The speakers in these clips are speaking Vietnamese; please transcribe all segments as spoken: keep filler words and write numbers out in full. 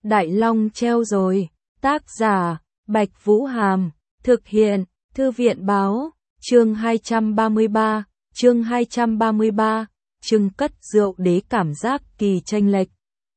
Đại Long treo rồi. Tác giả, Bạch Vũ Hàm. Thực hiện, Thư viện Báo. Chương hai trăm ba mươi ba. Chương hai trăm ba mươi ba. Trưng cất rượu đế cảm giác kỳ chênh lệch.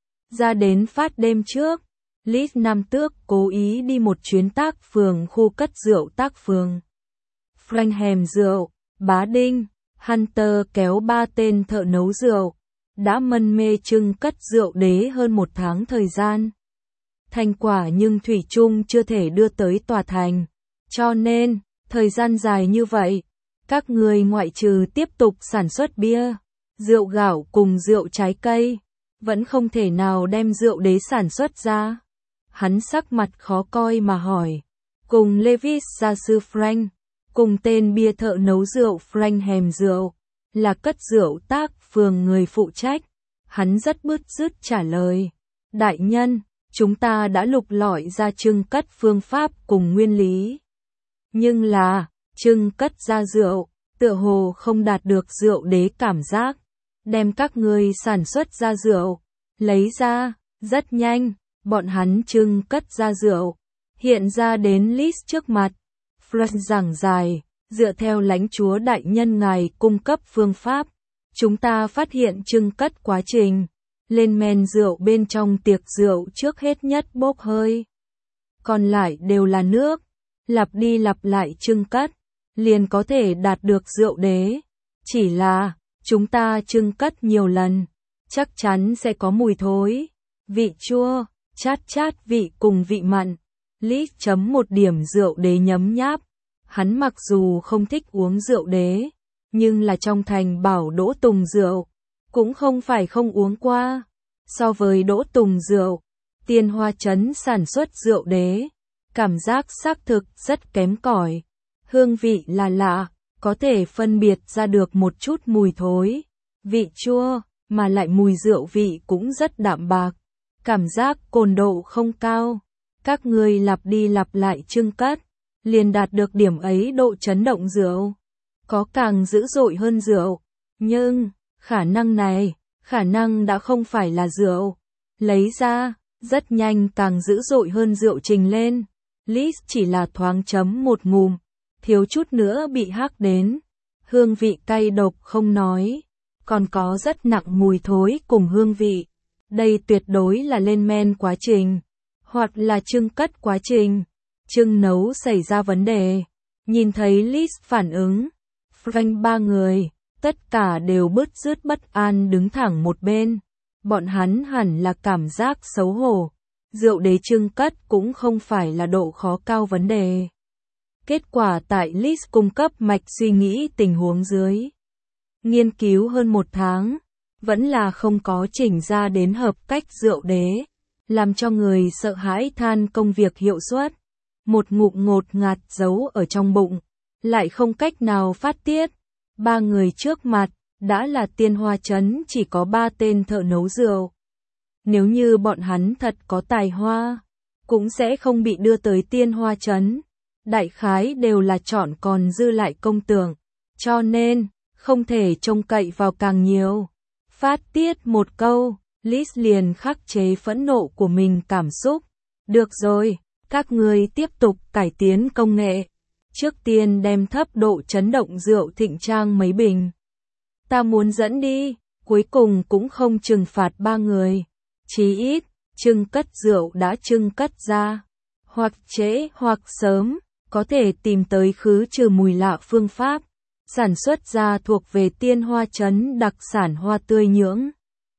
Ra đến phát đêm trước, Liz Nam Tước cố ý đi một chuyến tác phường khu cất rượu tác phường. Frank hèm rượu, Bá Đinh, Hunter kéo ba tên thợ nấu rượu, đã mân mê trưng cất rượu đế hơn một tháng thời gian. Thành quả nhưng thủy chung chưa thể đưa tới tòa thành, cho nên, thời gian dài như vậy, các người ngoại trừ tiếp tục sản xuất bia, rượu gạo cùng rượu trái cây, vẫn không thể nào đem rượu đế sản xuất ra. Hắn sắc mặt khó coi mà hỏi, cùng Levis gia sư Frank, cùng tên bia thợ nấu rượu Frank hèm rượu, là cất rượu tác phường người phụ trách. Hắn rất bứt rứt trả lời, đại nhân, chúng ta đã lục lọi ra trưng cất phương pháp cùng nguyên lý. Nhưng là, trưng cất ra rượu, tựa hồ không đạt được rượu đế cảm giác. Đem các người sản xuất ra rượu, lấy ra, rất nhanh, bọn hắn trưng cất ra rượu, hiện ra đến Liz trước mặt. Frank giảng dài, dựa theo lãnh chúa đại nhân ngài cung cấp phương pháp, chúng ta phát hiện trưng cất quá trình, lên men rượu bên trong tiệc rượu trước hết nhất bốc hơi. Còn lại đều là nước, lặp đi lặp lại trưng cất, liền có thể đạt được rượu đế. Chỉ là, chúng ta trưng cất nhiều lần, chắc chắn sẽ có mùi thối, vị chua, chát chát vị cùng vị mặn. Liz chấm một điểm rượu đế nhấm nháp. Hắn mặc dù không thích uống rượu đế, nhưng là trong thành bảo Đỗ Tùng rượu, cũng không phải không uống qua. So với Đỗ Tùng rượu, Tiên Hoa Trấn sản xuất rượu đế, cảm giác xác thực rất kém cỏi. Hương vị là lạ, có thể phân biệt ra được một chút mùi thối, vị chua, mà lại mùi rượu vị cũng rất đạm bạc, cảm giác cồn độ không cao. Các người lặp đi lặp lại trưng cất, liền đạt được điểm ấy độ chấn động rượu. Có càng dữ dội hơn rượu, nhưng, khả năng này, khả năng đã không phải là rượu. Lấy ra, rất nhanh càng dữ dội hơn rượu trình lên. Liz chỉ là thoáng chấm một ngụm, thiếu chút nữa bị hắc đến. Hương vị cay độc không nói, còn có rất nặng mùi thối cùng hương vị. Đây tuyệt đối là lên men quá trình, hoặc là trưng cất quá trình. Trưng nấu xảy ra vấn đề. Nhìn thấy Liz phản ứng, Frank ba người, tất cả đều bứt rứt bất an đứng thẳng một bên. Bọn hắn hẳn là cảm giác xấu hổ. Rượu đế trưng cất cũng không phải là độ khó cao vấn đề. Kết quả tại Liz cung cấp mạch suy nghĩ tình huống dưới. Nghiên cứu hơn một tháng, vẫn là không có chỉnh ra đến hợp cách rượu đế, làm cho người sợ hãi than công việc hiệu suất. Một ngụm ngột ngạt giấu ở trong bụng, lại không cách nào phát tiết. Ba người trước mặt, đã là Tiên Hoa Trấn chỉ có ba tên thợ nấu rượu. Nếu như bọn hắn thật có tài hoa, cũng sẽ không bị đưa tới Tiên Hoa Trấn. Đại khái đều là chọn còn dư lại công tưởng, cho nên, không thể trông cậy vào càng nhiều. Phát tiết một câu, Liz liền khắc chế phẫn nộ của mình cảm xúc. Được rồi. Các người tiếp tục cải tiến công nghệ. Trước tiên đem thấp độ chấn động rượu thịnh trang mấy bình. Ta muốn dẫn đi, cuối cùng cũng không trừng phạt ba người. Chí ít, trưng cất rượu đã trưng cất ra. Hoặc trễ hoặc sớm, có thể tìm tới khứ trừ mùi lạ phương pháp. Sản xuất ra thuộc về Tiên Hoa Trấn đặc sản hoa tươi nhưỡng.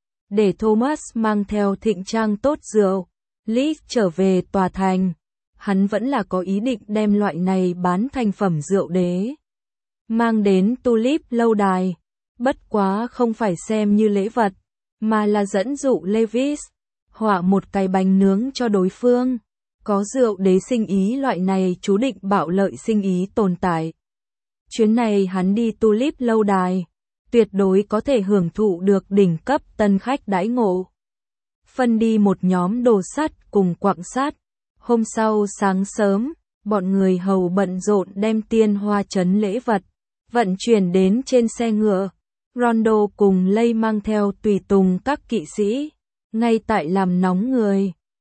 Để Thomas mang theo thịnh trang tốt rượu, Liz trở về tòa thành. Hắn vẫn là có ý định đem loại này bán thành phẩm rượu đế. Mang đến Tulip lâu đài. Bất quá không phải xem như lễ vật, mà là dẫn dụ Levis. Họa một cái bánh nướng cho đối phương. Có rượu đế sinh ý loại này chú định bạo lợi sinh ý tồn tại. Chuyến này hắn đi Tulip lâu đài. Tuyệt đối có thể hưởng thụ được đỉnh cấp tân khách đãi ngộ. Phân đi một nhóm đồ sắt cùng quặng sắt. Hôm sau sáng sớm, bọn người hầu bận rộn đem Tiên Hoa Trấn lễ vật, vận chuyển đến trên xe ngựa. Rondo cùng Lay mang theo tùy tùng các kỵ sĩ, ngay tại làm nóng người.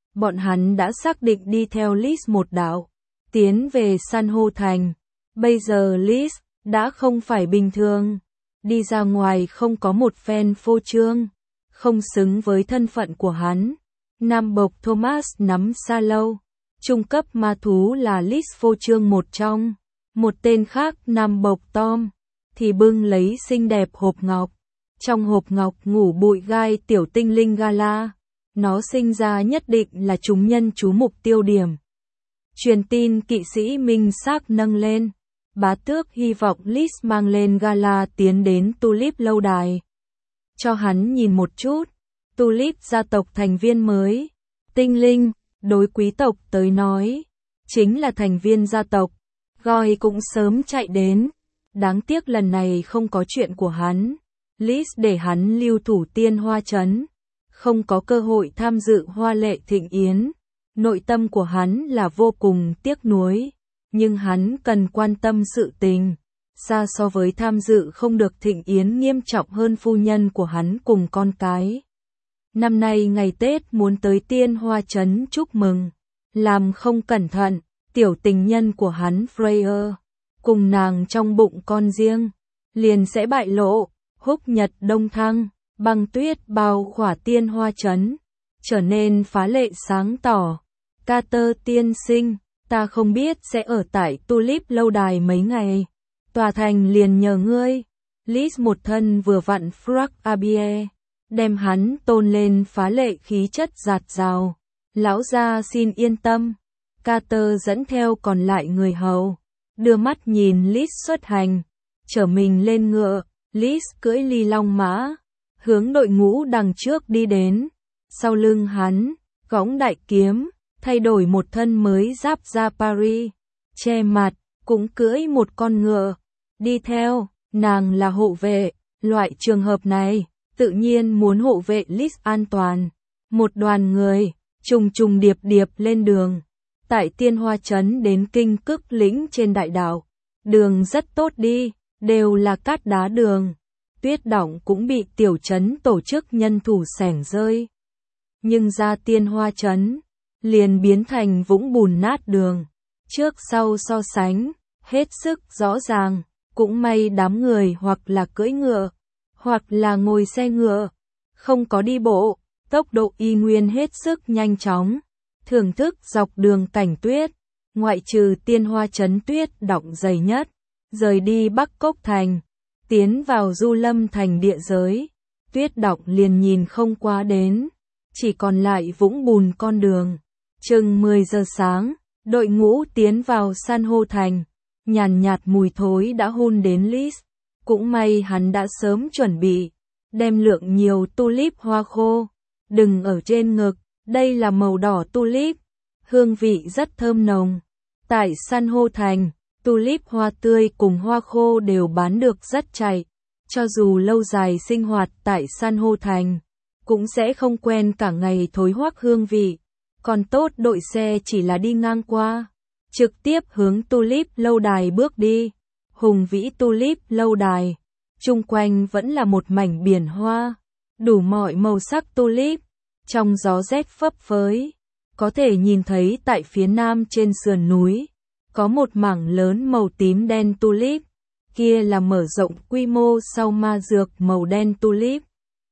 bọn hắn đã xác định đi theo Liz một đạo, tiến về san hô thành. Bây giờ Liz đã không phải bình thường, đi ra ngoài không có một phen phô trương, không xứng với thân phận của hắn. Nam bộc Thomas nắm xa lâu, trung cấp ma thú là Liz phô trương một trong, một tên khác Nam bộc Tom thì bưng lấy xinh đẹp hộp ngọc. Trong hộp ngọc ngủ bụi gai tiểu tinh linh Gala, nó sinh ra nhất định là chúng nhân chú mục tiêu điểm. Truyền tin kỵ sĩ minh xác nâng lên, bá tước hy vọng Liz mang lên Gala tiến đến Tulip lâu đài. Cho hắn nhìn một chút, Tulip gia tộc thành viên mới, tinh linh, đối quý tộc tới nói, chính là thành viên gia tộc, Goy cũng sớm chạy đến, đáng tiếc lần này không có chuyện của hắn. Liz để hắn lưu thủ Tiên Hoa Trấn, không có cơ hội tham dự hoa lệ thịnh yến. Nội tâm của hắn là vô cùng tiếc nuối, nhưng hắn cần quan tâm sự tình, xa so với tham dự không được thịnh yến nghiêm trọng hơn phu nhân của hắn cùng con cái. Năm nay ngày Tết muốn tới Tiên Hoa Trấn chúc mừng, làm không cẩn thận, tiểu tình nhân của hắn Freya, cùng nàng trong bụng con riêng, liền sẽ bại lộ. Húc nhật đông thăng, băng tuyết bao khỏa Tiên Hoa Trấn, trở nên phá lệ sáng tỏ. Carter tiên sinh, ta không biết sẽ ở tại Tulip lâu đài mấy ngày. Tòa thành liền nhờ ngươi. Liz một thân vừa vặn frac abie, đem hắn tôn lên phá lệ khí chất giạt rào. Lão gia xin yên tâm. Carter dẫn theo còn lại người hầu, đưa mắt nhìn Liz xuất hành, chở mình lên ngựa. Liz cưỡi ly long mã, hướng đội ngũ đằng trước đi đến. Sau lưng hắn, gõng đại kiếm, thay đổi một thân mới giáp da Paris, che mặt, cũng cưỡi một con ngựa. Đi theo, nàng là hộ vệ, loại trường hợp này, tự nhiên muốn hộ vệ Liz an toàn. Một đoàn người, trùng trùng điệp điệp lên đường. Tại Tiên Hoa Trấn đến Kinh Cức Lĩnh trên đại đảo, đường rất tốt đi. Đều là cát đá đường, tuyết đọng cũng bị tiểu trấn tổ chức nhân thủ xẻng rơi. Nhưng ra Tiên Hoa Trấn, liền biến thành vũng bùn nát đường, trước sau so sánh, hết sức rõ ràng, cũng may đám người hoặc là cưỡi ngựa, hoặc là ngồi xe ngựa, không có đi bộ, tốc độ y nguyên hết sức nhanh chóng, thưởng thức dọc đường cảnh tuyết, ngoại trừ Tiên Hoa Trấn tuyết đọng dày nhất. Rời đi Bắc Cốc Thành, tiến vào Du Lâm Thành địa giới, tuyết đọng liền nhìn không qua đến, chỉ còn lại vũng bùn con đường. Chừng mười giờ sáng, đội ngũ tiến vào san hô thành, nhàn nhạt mùi thối đã hun đến Liz, cũng may hắn đã sớm chuẩn bị, đem lượng nhiều tulip hoa khô, đừng ở trên ngực, đây là màu đỏ tulip, hương vị rất thơm nồng. Tại san hô thành, tulip hoa tươi cùng hoa khô đều bán được rất chạy, cho dù lâu dài sinh hoạt tại san hô thành, cũng sẽ không quen cả ngày thối hoắc hương vị. Còn tốt đội xe chỉ là đi ngang qua, trực tiếp hướng Tulip lâu đài bước đi. Hùng vĩ Tulip lâu đài, chung quanh vẫn là một mảnh biển hoa, đủ mọi màu sắc tulip, trong gió rét phấp phới, có thể nhìn thấy tại phía nam trên sườn núi, có một mảng lớn màu tím đen tulip, kia là mở rộng quy mô sau ma dược màu đen tulip,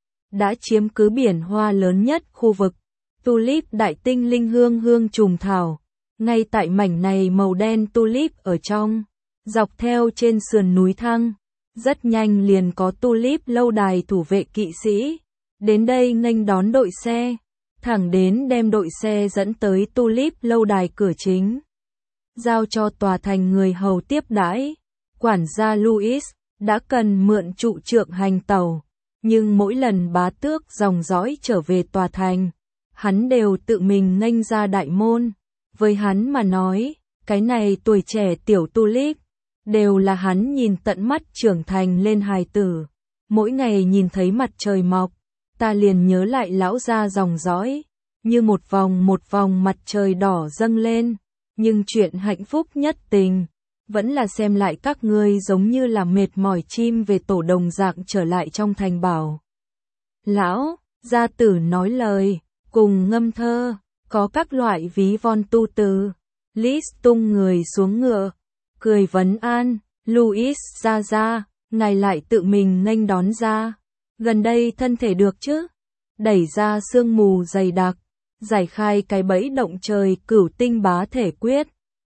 đã chiếm cứ biển hoa lớn nhất khu vực. Tulip đại tinh linh hương hương trùng thảo, ngay tại mảnh này màu đen tulip ở trong, dọc theo trên sườn núi thăng, rất nhanh liền có Tulip lâu đài thủ vệ kỵ sĩ, đến đây nghênh đón đội xe, thẳng đến đem đội xe dẫn tới Tulip lâu đài cửa chính, giao cho tòa thành người hầu tiếp đãi. Quản gia Louis đã cần mượn trụ trượng hành tàu, nhưng mỗi lần bá tước dòng dõi trở về tòa thành, hắn đều tự mình nghênh ra đại môn. Với hắn mà nói, cái này tuổi trẻ tiểu Tulip, đều là hắn nhìn tận mắt trưởng thành lên hài tử. Mỗi ngày nhìn thấy mặt trời mọc, ta liền nhớ lại lão gia dòng dõi, như một vòng một vòng mặt trời đỏ dâng lên. Nhưng chuyện hạnh phúc nhất tình, vẫn là xem lại các ngươi giống như là mệt mỏi chim về tổ đồng dạng trở lại trong thành bảo. Lão, gia tử nói lời, cùng ngâm thơ, có các loại ví von tu từ. Lis tung người xuống ngựa, cười vấn an, Louis ra ra, ngài lại tự mình nghênh đón ra. Gần đây thân thể được chứ? Đẩy ra sương mù dày đặc, giải khai cái bẫy động trời cửu tinh bá thể quyết.